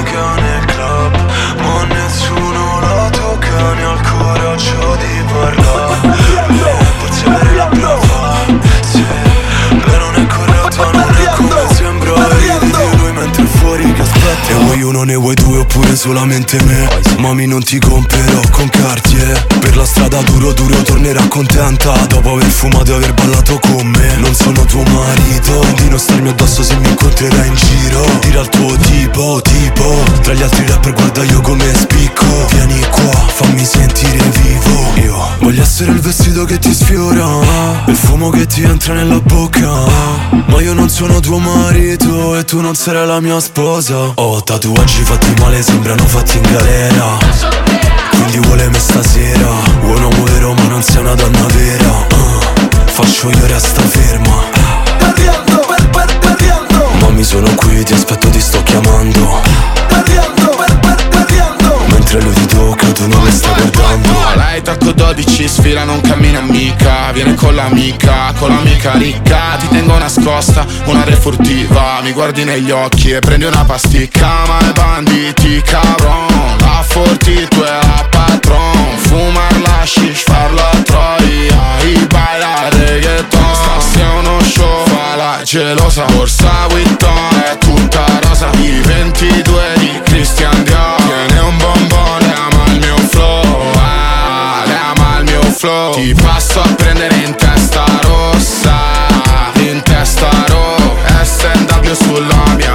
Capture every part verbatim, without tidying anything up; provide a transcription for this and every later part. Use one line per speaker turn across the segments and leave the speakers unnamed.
tocca nel club, ma nessuno la tocca, ne ha il coraggio di parlare. Forse avere la prova, sì, lei non è corretta, non è come sembra. Ridi di lui mentre fuori che aspetta. E vuoi uno, ne vuoi due oppure solamente me? Mami, non ti comprerò con Cartier. Per la strada duro duro tornerà contenta dopo aver fumato e aver ballato con me. Non sono tuo marito, di non starmi addosso se mi incontrerai in giro. Tira al tuo tipo, tipo tra gli altri rapper guarda io come spicco. Vieni qua, fammi sentire vivo. Io voglio essere il vestito che ti sfiora, il fumo che ti entra nella bocca. Ma io non sono tuo marito e tu non sarai la mia sposa. Ho tatuaggi fatti male, sembrano fatti in galera, quindi vuole me stasera. Vuoi un uomo vero ma non sei una donna vera. uh, Faccio io, resta ferma.
Perdiendo, per, per, perdiendo.
Mami, sono qui, ti aspetto, ti sto chiamando.
Perdiendo, per, per, perdiendo.
Mentre lui ti tocca, tu non le stai guardando.
Lei tocco dodici, sfila, non cammina mica. Viene con l'amica, con l'amica ricca. Ti tengo nascosta, un'area furtiva. Mi guardi negli occhi e prendi una pasticca. Ma i banditi, cabron, la forti, tu e la patron. Fumar la shish, farla troia. I baila reggaeton. Stassi è uno show, fa la gelosa. Borsa Vuitton, è tutta rosa. I ventidue di Christian Dior. Tiene un bombone, ama il mio flow. Ah, le ama il mio flow. Ti passo a prendere in testa rossa, in testa rossa. S and W sulla mia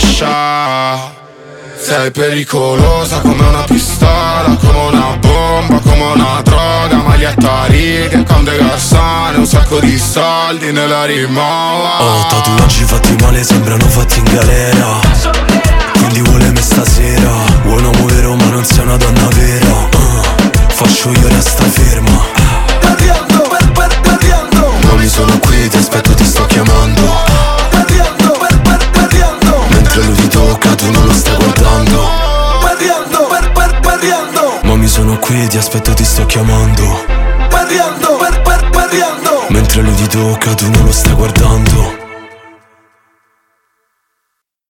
coscia. Sei pericolosa come una pistola, come una bomba, come una droga. Maglietta a righe, con dei garzane, un sacco di soldi nella rimowa.
Ho tatuaggi fatti male, sembrano fatti in galera, quindi vuole me stasera. Vuoi un uomo vero ma non sei una donna vera. uh, Faccio io, resta ferma.
Perdiendo, per, per, perdiendo.
Mami, sono qui, ti aspetto, ti sto chiamando.
Perdiendo, per, per, perdiendo.
Mentre lui ti tocca, tu non lo stai guardando.
Perdiendo, per, per, perdiendo.
Mami, sono qui, ti aspetto, ti sto chiamando.
Perdiendo, per, per, perdiendo.
Mentre lui ti tocca, tu non lo stai guardando.